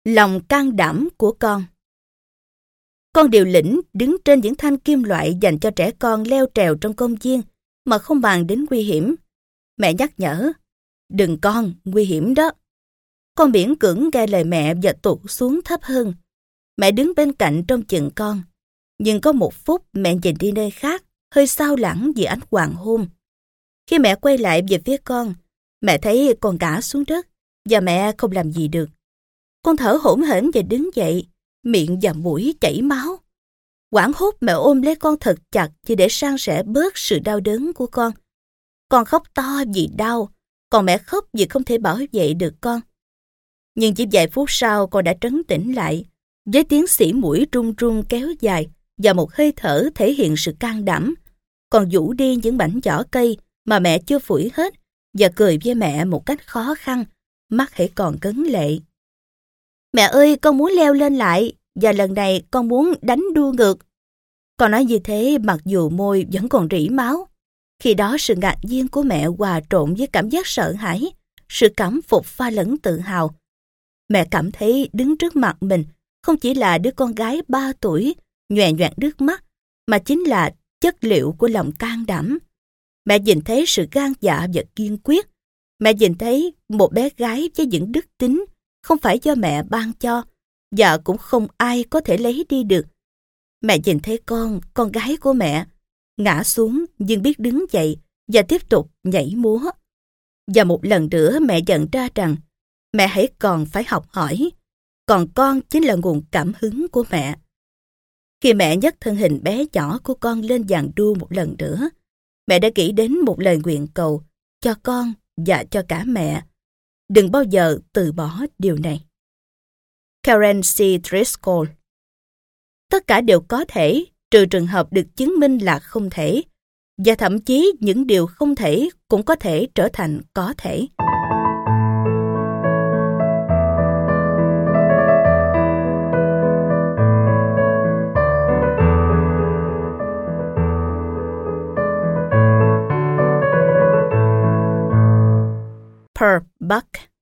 Lòng can đảm của con. Con điều lĩnh đứng trên những thanh kim loại dành cho trẻ con leo trèo trong công viên mà không màng đến nguy hiểm. Mẹ nhắc nhở, đừng con, nguy hiểm đó. Con miễn cưỡng nghe lời mẹ và tụt xuống thấp hơn. Mẹ đứng bên cạnh trông chừng con. Nhưng có một phút mẹ nhìn đi nơi khác, hơi xao lãng vì ánh hoàng hôn. Khi mẹ quay lại về phía con, mẹ thấy con ngã xuống đất và mẹ không làm gì được. Con thở hổn hển và đứng dậy, miệng và mũi chảy máu. Hoảng hốt mẹ ôm lấy con thật chặt chỉ để san sẻ bớt sự đau đớn của con. Con khóc to vì đau, còn mẹ khóc vì không thể bảo vệ được con. Nhưng chỉ vài phút sau con đã trấn tĩnh lại, với tiếng xỉ mũi run run kéo dài và một hơi thở thể hiện sự can đảm. Con vũ đi những mảnh vỏ cây mà mẹ chưa phủi hết và cười với mẹ một cách khó khăn, mắt hãy còn cấn lệ. Mẹ ơi, con muốn leo lên lại, và lần này con muốn đánh đua ngược. Con nói như thế mặc dù môi vẫn còn rỉ máu. Khi đó sự ngạc nhiên của mẹ hòa trộn với cảm giác sợ hãi, sự cảm phục pha lẫn tự hào. Mẹ cảm thấy đứng trước mặt mình không chỉ là đứa con gái 3 tuổi, nhòe nhoẹn nước mắt, mà chính là chất liệu của lòng can đảm. Mẹ nhìn thấy sự gan dạ và kiên quyết. Mẹ nhìn thấy một bé gái với những đức tính không phải do mẹ ban cho, và cũng không ai có thể lấy đi được. Mẹ nhìn thấy con gái của mẹ, ngã xuống nhưng biết đứng dậy và tiếp tục nhảy múa. Và một lần nữa mẹ nhận ra rằng mẹ hãy còn phải học hỏi, còn con chính là nguồn cảm hứng của mẹ. Khi mẹ nhấc thân hình bé nhỏ của con lên dàn đua một lần nữa, mẹ đã nghĩ đến một lời nguyện cầu cho con và cho cả mẹ. Đừng bao giờ từ bỏ điều này. Karen C. Driscoll. Tất cả đều có thể, trừ trường hợp được chứng minh là không thể, và thậm chí những điều không thể cũng có thể trở thành có thể. Per Buck.